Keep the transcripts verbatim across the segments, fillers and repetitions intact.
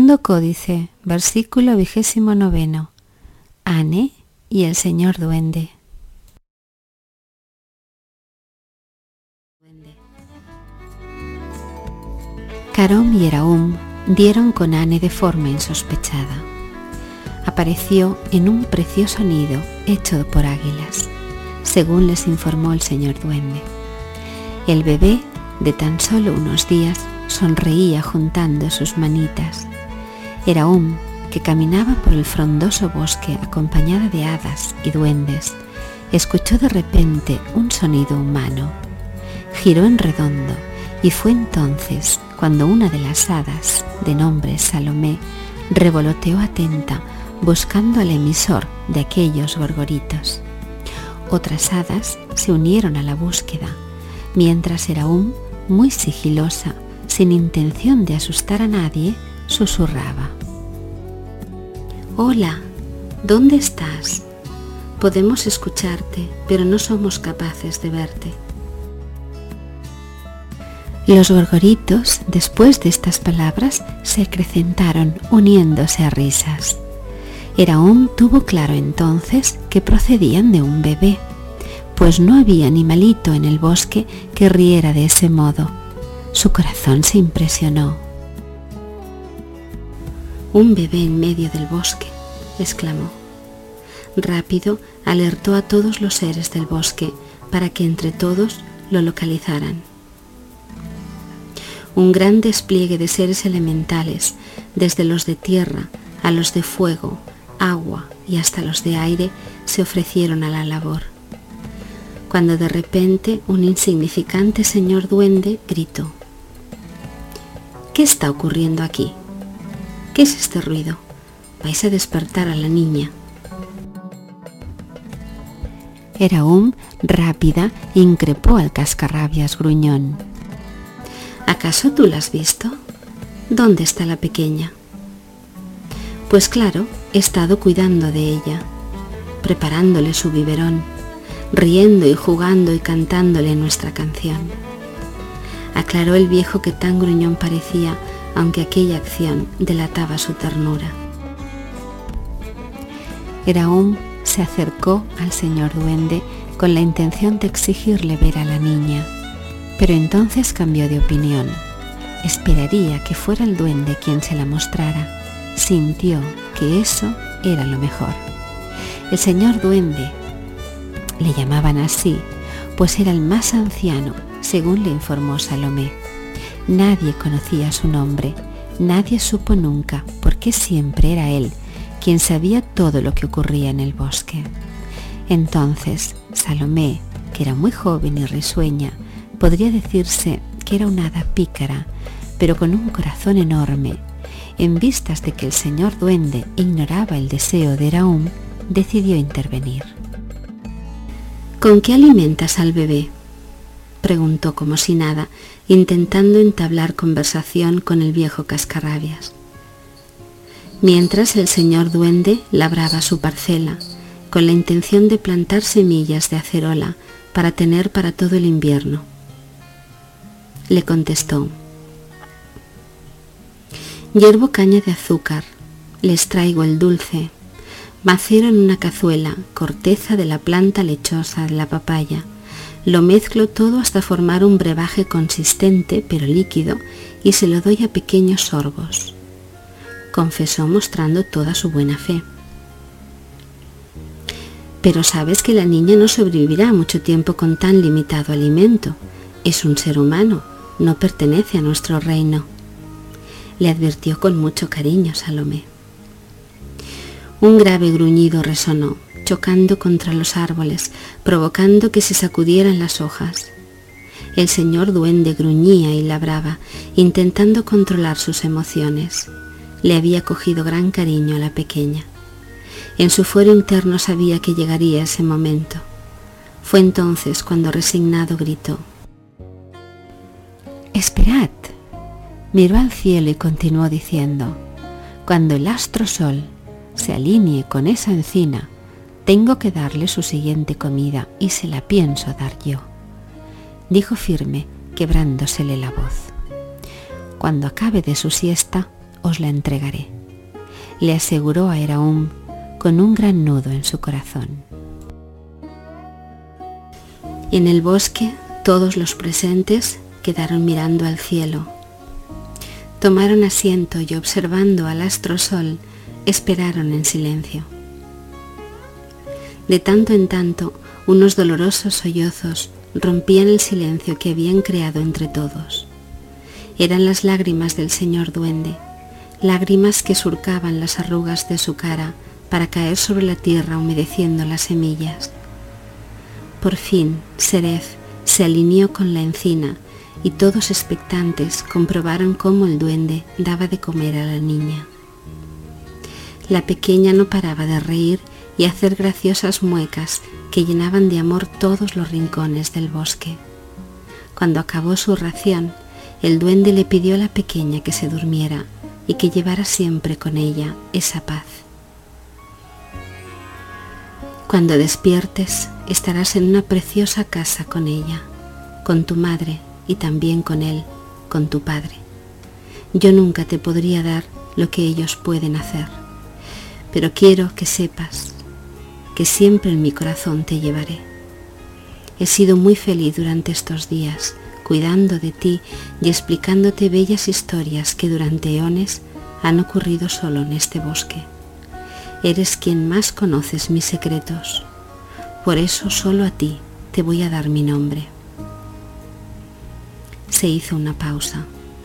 Segundo Códice, versículo vigésimo noveno. Anne y el señor duende. Carom y Eraum dieron con Anne de forma insospechada. Apareció en un precioso nido hecho por águilas, según les informó el señor duende. El bebé, de tan solo unos días, sonreía juntando sus manitas. Eraum, que caminaba por el frondoso bosque acompañada de hadas y duendes, escuchó de repente un sonido humano. Giró en redondo y fue entonces cuando una de las hadas, de nombre Salomé, revoloteó atenta buscando al emisor de aquellos gorgoritos. Otras hadas se unieron a la búsqueda, mientras Eraum, muy sigilosa, sin intención de asustar a nadie, susurraba: «Hola, ¿dónde estás? Podemos escucharte, pero no somos capaces de verte». Los gorgoritos, después de estas palabras, se acrecentaron, uniéndose a risas. Eraum tuvo claro entonces que procedían de un bebé, pues no había animalito en el bosque que riera de ese modo. Su corazón se impresionó. «Un bebé en medio del bosque», exclamó. Rápido alertó a todos los seres del bosque para que entre todos lo localizaran. Un gran despliegue de seres elementales, desde los de tierra a los de fuego, agua y hasta los de aire, se ofrecieron a la labor. Cuando de repente un insignificante señor duende gritó: «¿Qué está ocurriendo aquí? ¿Qué es este ruido? Vais a despertar a la niña». Eraum, rápida, increpó al cascarrabias gruñón: «¿Acaso tú la has visto? ¿Dónde está la pequeña?». «Pues claro, he estado cuidando de ella, preparándole su biberón, riendo y jugando y cantándole nuestra canción», aclaró el viejo, que tan gruñón parecía, aunque aquella acción delataba su ternura. Eraum se acercó al señor duende con la intención de exigirle ver a la niña, pero entonces cambió de opinión. Esperaría que fuera el duende quien se la mostrara. Sintió que eso era lo mejor. El señor duende, le llamaban así, pues era el más anciano, según le informó Salomé. Nadie conocía su nombre, nadie supo nunca por qué siempre era él quien sabía todo lo que ocurría en el bosque. Entonces Salomé, que era muy joven y risueña, podría decirse que era una hada pícara, pero con un corazón enorme, en vistas de que el señor duende ignoraba el deseo de Eraum, decidió intervenir. «¿Con qué alimentas al bebé?», preguntó como si nada, intentando entablar conversación con el viejo cascarrabias. Mientras el señor duende labraba su parcela, con la intención de plantar semillas de acerola para tener para todo el invierno. Le contestó: «Hiervo caña de azúcar, les traigo el dulce, macero en una cazuela corteza de la planta lechosa de la papaya, lo mezclo todo hasta formar un brebaje consistente pero líquido y se lo doy a pequeños sorbos», confesó mostrando toda su buena fe. «Pero sabes que la niña no sobrevivirá mucho tiempo con tan limitado alimento. Es un ser humano, no pertenece a nuestro reino», le advirtió con mucho cariño Salomé. Un grave gruñido resonó, chocando contra los árboles, provocando que se sacudieran las hojas. El señor duende gruñía y labraba, intentando controlar sus emociones. Le había cogido gran cariño a la pequeña. En su fuero interno sabía que llegaría ese momento. Fue entonces cuando resignado gritó: «¡Esperad!». Miró al cielo y continuó diciendo: «Cuando el astro sol se alinee con esa encina, tengo que darle su siguiente comida y se la pienso dar yo», dijo firme, quebrándosele la voz. «Cuando acabe de su siesta, os la entregaré», le aseguró a Eraum con un gran nudo en su corazón. En el bosque todos los presentes quedaron mirando al cielo. Tomaron asiento y observando al astrosol esperaron en silencio. De tanto en tanto, unos dolorosos sollozos rompían el silencio que habían creado entre todos. Eran las lágrimas del señor duende, lágrimas que surcaban las arrugas de su cara para caer sobre la tierra humedeciendo las semillas. Por fin, Sereth se alineó con la encina y todos expectantes comprobaron cómo el duende daba de comer a la niña. La pequeña no paraba de reír y hacer graciosas muecas que llenaban de amor todos los rincones del bosque. Cuando acabó su ración, el duende le pidió a la pequeña que se durmiera y que llevara siempre con ella esa paz. Cuando despiertes, estarás en una preciosa casa con ella, con tu madre y también con él, con tu padre. Yo nunca te podría dar lo que ellos pueden hacer, pero quiero que sepas que siempre en mi corazón te llevaré. He sido muy feliz durante estos días, cuidando de ti y explicándote bellas historias que durante eones han ocurrido solo en este bosque. Eres quien más conoces mis secretos, por eso solo a ti te voy a dar mi nombre. Se hizo una pausa.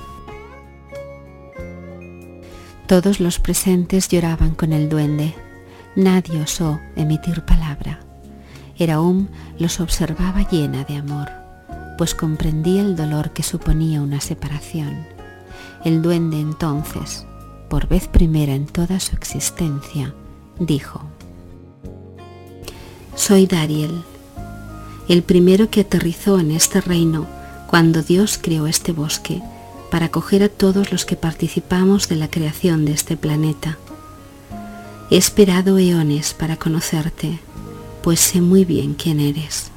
Todos los presentes lloraban con el duende. Nadie osó emitir palabra. Eraum los observaba llena de amor, pues comprendía el dolor que suponía una separación. El duende entonces, por vez primera en toda su existencia, dijo: «Soy Dariel, el primero que aterrizó en este reino cuando Dios creó este bosque para acoger a todos los que participamos de la creación de este planeta. He esperado eones para conocerte, pues sé muy bien quién eres».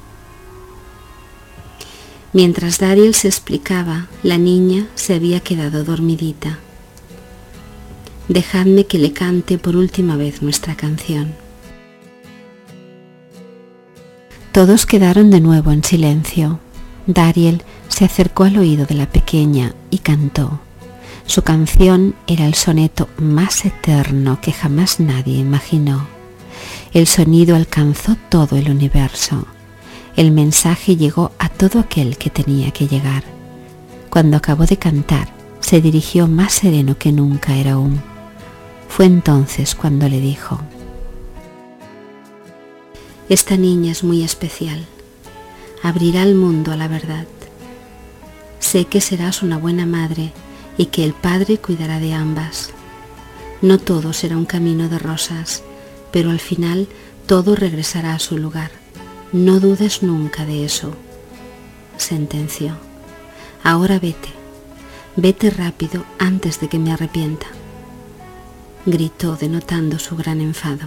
Mientras Dariel se explicaba, la niña se había quedado dormidita. Dejadme que le cante por última vez nuestra canción. Todos quedaron de nuevo en silencio. Dariel se acercó al oído de la pequeña y cantó. Su canción era el soneto más eterno que jamás nadie imaginó. El sonido alcanzó todo el universo. El mensaje llegó a todo aquel que tenía que llegar. Cuando acabó de cantar, se dirigió más sereno que nunca a Eraum. Fue entonces cuando le dijo: «Esta niña es muy especial. Abrirá al mundo a la verdad. Sé que serás una buena madre y que el Padre cuidará de ambas. No todo será un camino de rosas, pero al final todo regresará a su lugar. No dudes nunca de eso», sentenció. «Ahora vete, vete rápido antes de que me arrepienta», gritó denotando su gran enfado.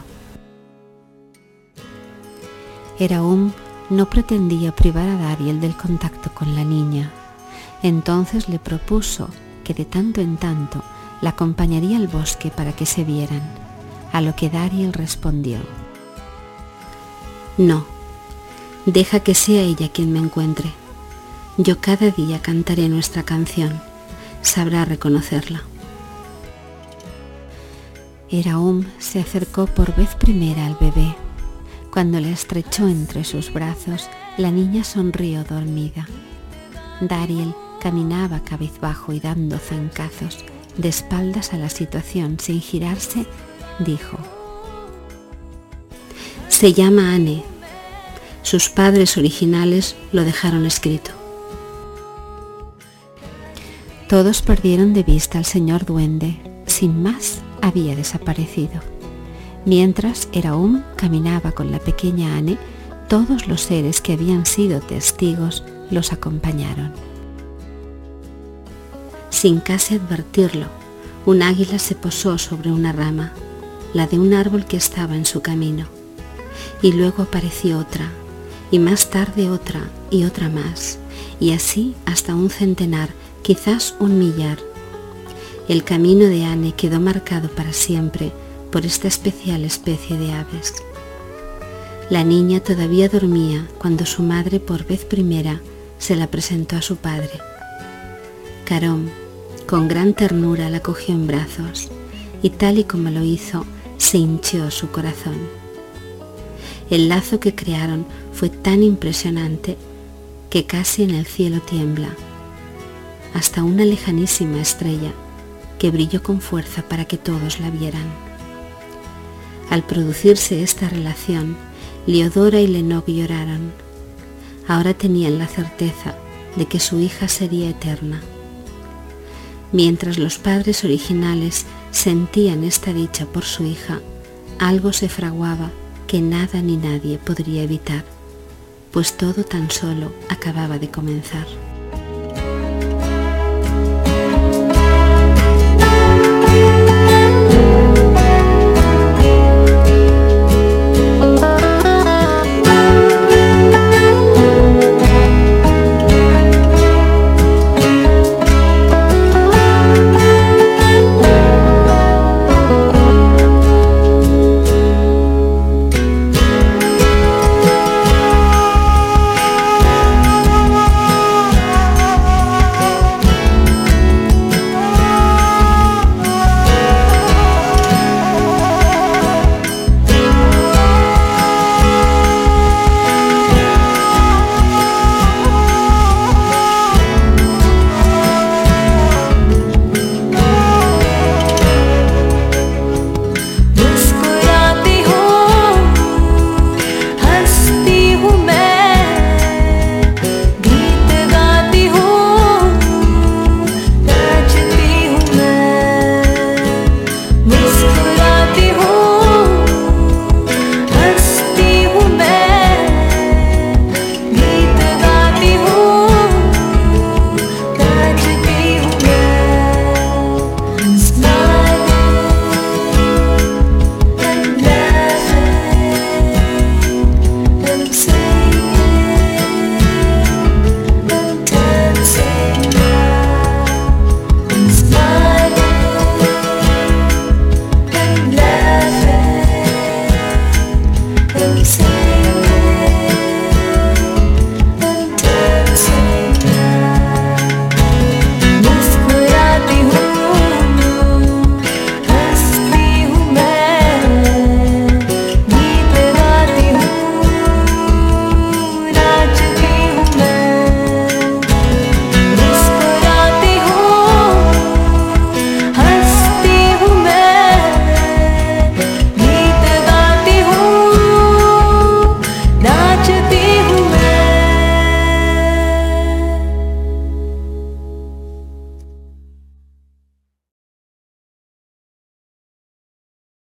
Eraum no pretendía privar a Dariel del contacto con la niña. Entonces le propuso que de tanto en tanto la acompañaría al bosque para que se vieran, a lo que Dariel respondió: «No, deja que sea ella quien me encuentre. Yo cada día cantaré nuestra canción, sabrá reconocerla». Eraum se acercó por vez primera al bebé. Cuando le estrechó entre sus brazos, la niña sonrió dormida. Dariel caminaba cabizbajo y dando zancazos, de espaldas a la situación sin girarse, dijo: «Se llama Anne. Sus padres originales lo dejaron escrito». Todos perdieron de vista al señor duende. Sin más, había desaparecido. Mientras Eraum caminaba con la pequeña Anne, todos los seres que habían sido testigos los acompañaron. Sin casi advertirlo, un águila se posó sobre una rama, la de un árbol que estaba en su camino, y luego apareció otra, y más tarde otra y otra más, y así hasta un centenar, quizás un millar. El camino de Anne quedó marcado para siempre por esta especial especie de aves. La niña todavía dormía cuando su madre por vez primera se la presentó a su padre. Caron, con gran ternura, la cogió en brazos y tal y como lo hizo, se hinchó su corazón. El lazo que crearon fue tan impresionante que casi en el cielo tiembla, hasta una lejanísima estrella que brilló con fuerza para que todos la vieran. Al producirse esta relación, Leodora y Lennox lloraron. Ahora tenían la certeza de que su hija sería eterna. Mientras los padres originales sentían esta dicha por su hija, algo se fraguaba que nada ni nadie podría evitar, pues todo tan solo acababa de comenzar. मुस्कुरा